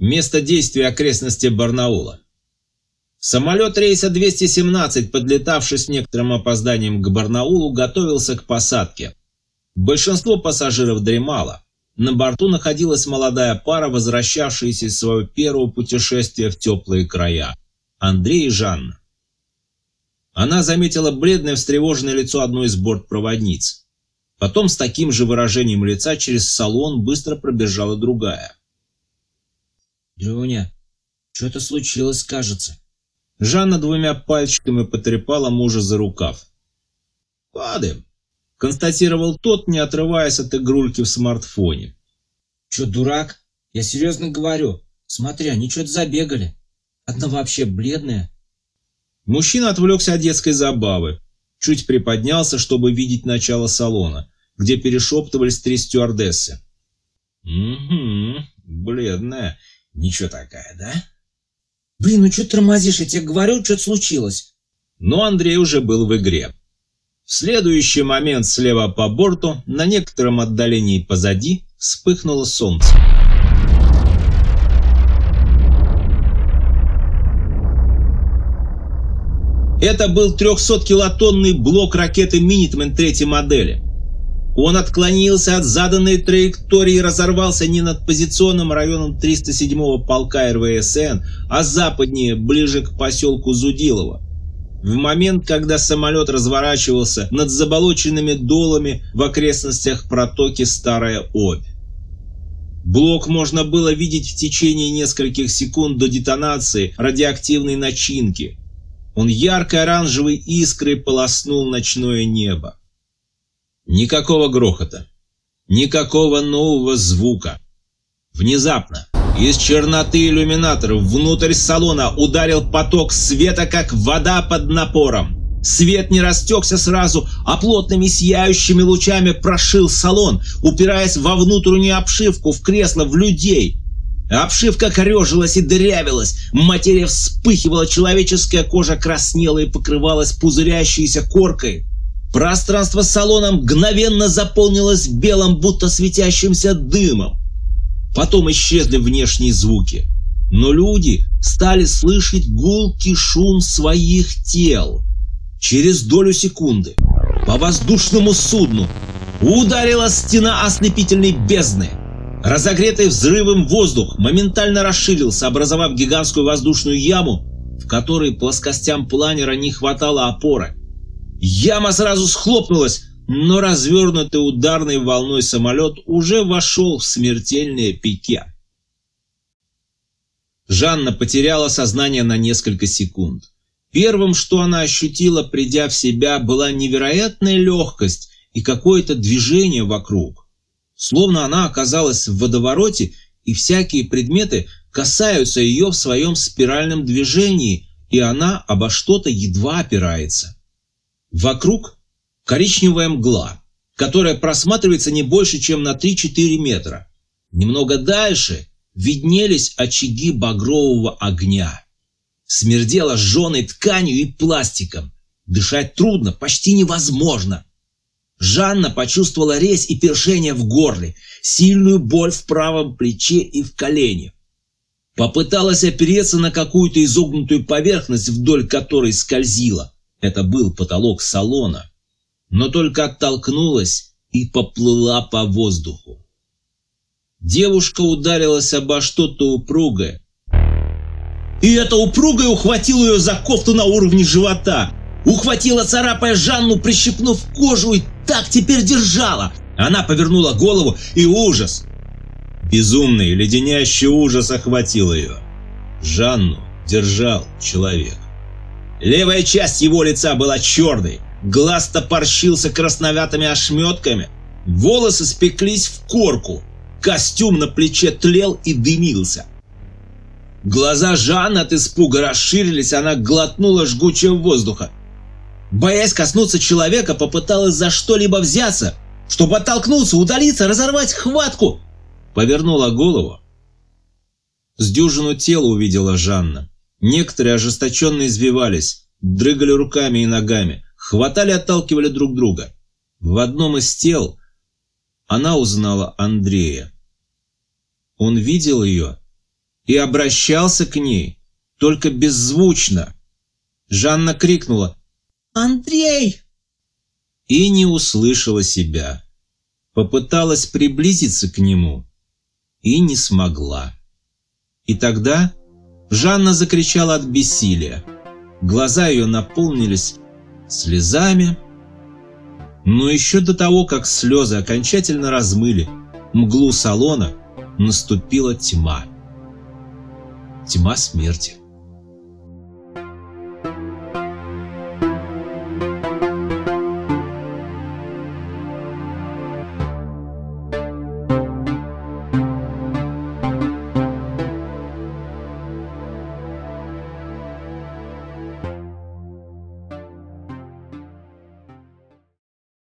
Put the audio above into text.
Место действия: окрестности Барнаула. Самолет рейса 217, подлетавший с некоторым опозданием к Барнаулу, готовился к посадке. Большинство пассажиров дремало. На борту находилась молодая пара, возвращавшаяся из своего первого путешествия в теплые края – Андрей и Жанна. Она заметила бледное, встревоженное лицо одной из бортпроводниц. Потом с таким же выражением лица через салон быстро пробежала другая. «Дрюня, что-то случилось, кажется». Жанна двумя пальчиками потрепала мужа за рукав. «Падаем», — констатировал тот, не отрываясь от игрульки в смартфоне. «Чё, дурак? Я серьезно говорю. Смотри, они что-то забегали. Одна вообще бледная». Мужчина отвлекся от детской забавы. Чуть приподнялся, чтобы видеть начало салона, где перешептывались три стюардессы. «Угу, бледная. Ничего такая, да?» «Блин, ну что ты тормозишь? Я тебе говорю, что-то случилось». Но Андрей уже был в игре. В следующий момент слева по борту, на некотором отдалении позади, вспыхнуло солнце. Это был 300-килотонный блок ракеты «Минитмен» третьей модели. Он отклонился от заданной траектории и разорвался не над позиционным районом 307-го полка РВСН, а западнее, ближе к поселку Зудилово. В момент, когда самолет разворачивался над заболоченными долами в окрестностях протоки Старая Обь. Блок можно было видеть в течение нескольких секунд до детонации радиоактивной начинки. Он яркой оранжевой искрой полоснул ночное небо. Никакого грохота, никакого нового звука. Внезапно из черноты иллюминаторов внутрь салона ударил поток света, как вода под напором. Свет не растекся сразу, а плотными сияющими лучами прошил салон, упираясь во внутреннюю обшивку, в кресло, в людей. Обшивка корежилась и дырявилась, материя вспыхивала, человеческая кожа краснела и покрывалась пузырящейся коркой. Пространство салона мгновенно заполнилось белым, будто светящимся дымом. Потом исчезли внешние звуки, но люди стали слышать гулкий шум своих тел. Через долю секунды по воздушному судну ударила стена ослепительной бездны. Разогретый взрывом воздух моментально расширился, образовав гигантскую воздушную яму, в которой плоскостям планера не хватало опоры. Яма сразу схлопнулась, но развернутый ударной волной самолет уже вошел в смертельное пике. Жанна потеряла сознание на несколько секунд. Первым, что она ощутила, придя в себя, была невероятная легкость и какое-то движение вокруг. Словно она оказалась в водовороте, и всякие предметы касаются ее в своем спиральном движении, и она обо что-то едва опирается. Вокруг коричневая мгла, которая просматривается не больше, чем на 3-4 метра. Немного дальше виднелись очаги багрового огня. Смердело сжженной тканью и пластиком. Дышать трудно, почти невозможно. Жанна почувствовала резь и першение в горле, сильную боль в правом плече и в колене. Попыталась опереться на какую-то изогнутую поверхность, вдоль которой скользила. Это был потолок салона, но только оттолкнулась и поплыла по воздуху. Девушка ударилась обо что-то упругое, и это упругое ухватило ее за кофту на уровне живота. Ухватила, царапая Жанну, прищипнув кожу, и так теперь держала. Она повернула голову, и ужас, безумный, леденящий ужас охватил ее. Жанну держал человек. Левая часть его лица была черной, глаз топорщился красноватыми ошметками, волосы спеклись в корку, костюм на плече тлел и дымился. Глаза Жанны от испуга расширились, она глотнула жгучего воздуха. Боясь коснуться человека, попыталась за что-либо взяться, чтобы оттолкнуться, удалиться, разорвать хватку. Повернула голову. С дюжину тела увидела Жанна. Некоторые ожесточенно извивались, дрыгали руками и ногами, хватали и отталкивали друг друга. В одном из тел она узнала Андрея. Он видел ее и обращался к ней, только беззвучно. Жанна крикнула «Андрей!» и не услышала себя. Попыталась приблизиться к нему и не смогла. И тогда Жанна закричала от бессилия. Глаза ее наполнились слезами. Но еще до того, как слезы окончательно размыли мглу салона, наступила тьма. Тьма смерти.